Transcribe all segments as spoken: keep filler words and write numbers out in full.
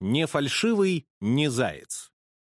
Не фальшивый, не заяц.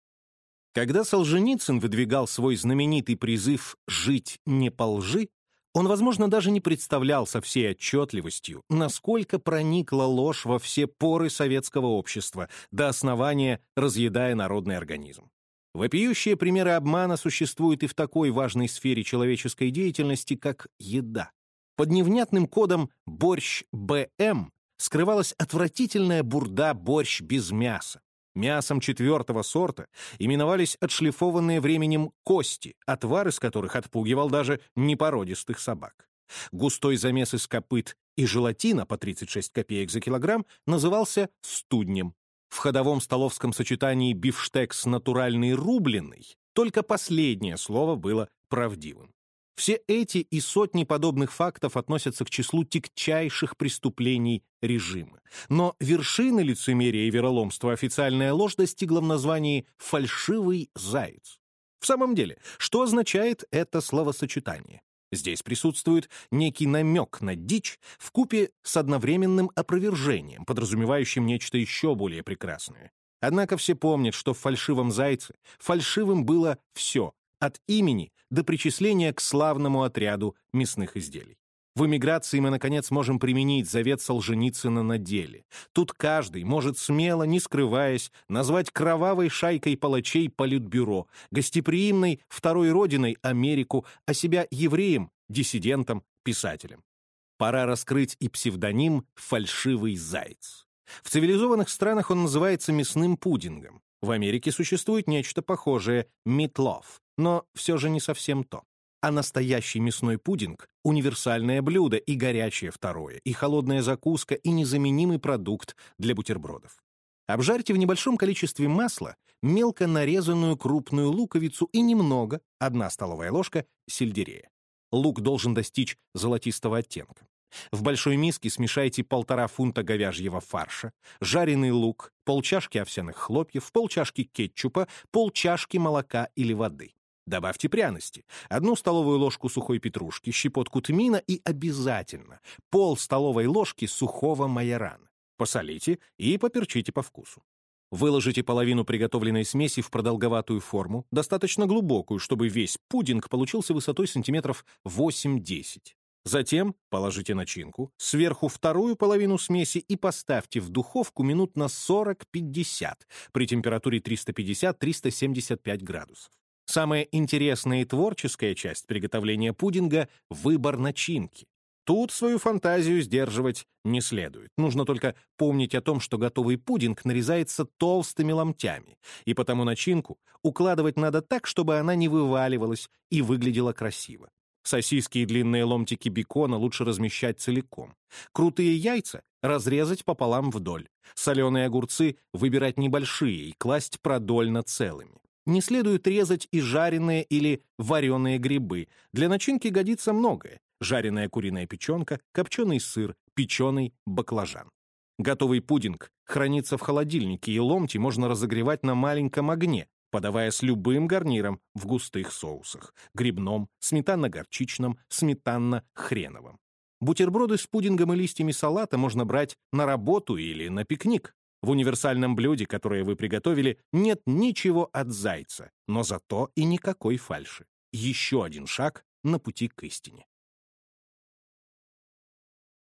Когда Солженицын выдвигал свой знаменитый призыв «жить не по лжи», он, возможно, даже не представлял со всей отчетливостью, насколько проникла ложь во все поры советского общества, до основания разъедая народный организм. Вопиющие примеры обмана существуют и в такой важной сфере человеческой деятельности, как еда. Под невнятным кодом «борщ БМ» скрывалась отвратительная бурда «борщ без мяса». Мясом четвертого сорта именовались отшлифованные временем кости, отвар из которых отпугивал даже непородистых собак. Густой замес из копыт и желатина по тридцать шесть копеек за килограмм назывался студнем. В ходовом столовском сочетании бифштекс натуральный рубленый только последнее слово было правдивым. Все эти и сотни подобных фактов относятся к числу тягчайших преступлений режима. Но вершины лицемерия и вероломства официальная ложь достигла в названии «фальшивый заяц». В самом деле, что означает это словосочетание? Здесь присутствует некий намек на дичь вкупе с одновременным опровержением, подразумевающим нечто еще более прекрасное. Однако все помнят, что в «фальшивом зайце» фальшивым было все, от имени до причисления к славному отряду мясных изделий. В эмиграции мы, наконец, можем применить завет Солженицына на деле. Тут каждый может смело, не скрываясь, назвать кровавой шайкой палачей политбюро, гостеприимной второй родиной Америку, а себя евреем, диссидентом, писателем. Пора раскрыть и псевдоним «фальшивый заяц». В цивилизованных странах он называется мясным пудингом. В Америке существует нечто похожее — митлов, но все же не совсем то. А настоящий мясной пудинг — универсальное блюдо, и горячее второе, и холодная закуска, и незаменимый продукт для бутербродов. Обжарьте в небольшом количестве масла мелко нарезанную крупную луковицу и немного, одна столовая ложка, сельдерея. Лук должен достичь золотистого оттенка. В большой миске смешайте полтора фунта говяжьего фарша, жареный лук, полчашки овсяных хлопьев, полчашки кетчупа, полчашки молока или воды. Добавьте пряности, одну столовую ложку сухой петрушки, щепотку тмина и обязательно пол столовой ложки сухого майорана. Посолите и поперчите по вкусу. Выложите половину приготовленной смеси в продолговатую форму, достаточно глубокую, чтобы весь пудинг получился высотой сантиметров восемь-десять. Затем положите начинку, сверху вторую половину смеси и поставьте в духовку минут на сорок-пятьдесят при температуре триста пятьдесят - триста семьдесят пять градусов. Самая интересная и творческая часть приготовления пудинга — выбор начинки. Тут свою фантазию сдерживать не следует. Нужно только помнить о том, что готовый пудинг нарезается толстыми ломтями, и потому начинку укладывать надо так, чтобы она не вываливалась и выглядела красиво. Сосиски и длинные ломтики бекона лучше размещать целиком. Крутые яйца разрезать пополам вдоль. Соленые огурцы выбирать небольшие и класть продольно целыми. Не следует резать и жареные или вареные грибы. Для начинки годится многое. Жареная куриная печенка, копченый сыр, печеный баклажан. Готовый пудинг хранится в холодильнике, и ломти можно разогревать на маленьком огне, подавая с любым гарниром в густых соусах — грибном, сметанно-горчичном, сметанно-хреновом. Бутерброды с пудингом и листьями салата можно брать на работу или на пикник. В универсальном блюде, которое вы приготовили, нет ничего от зайца, но зато и никакой фальши. Еще один шаг на пути к истине.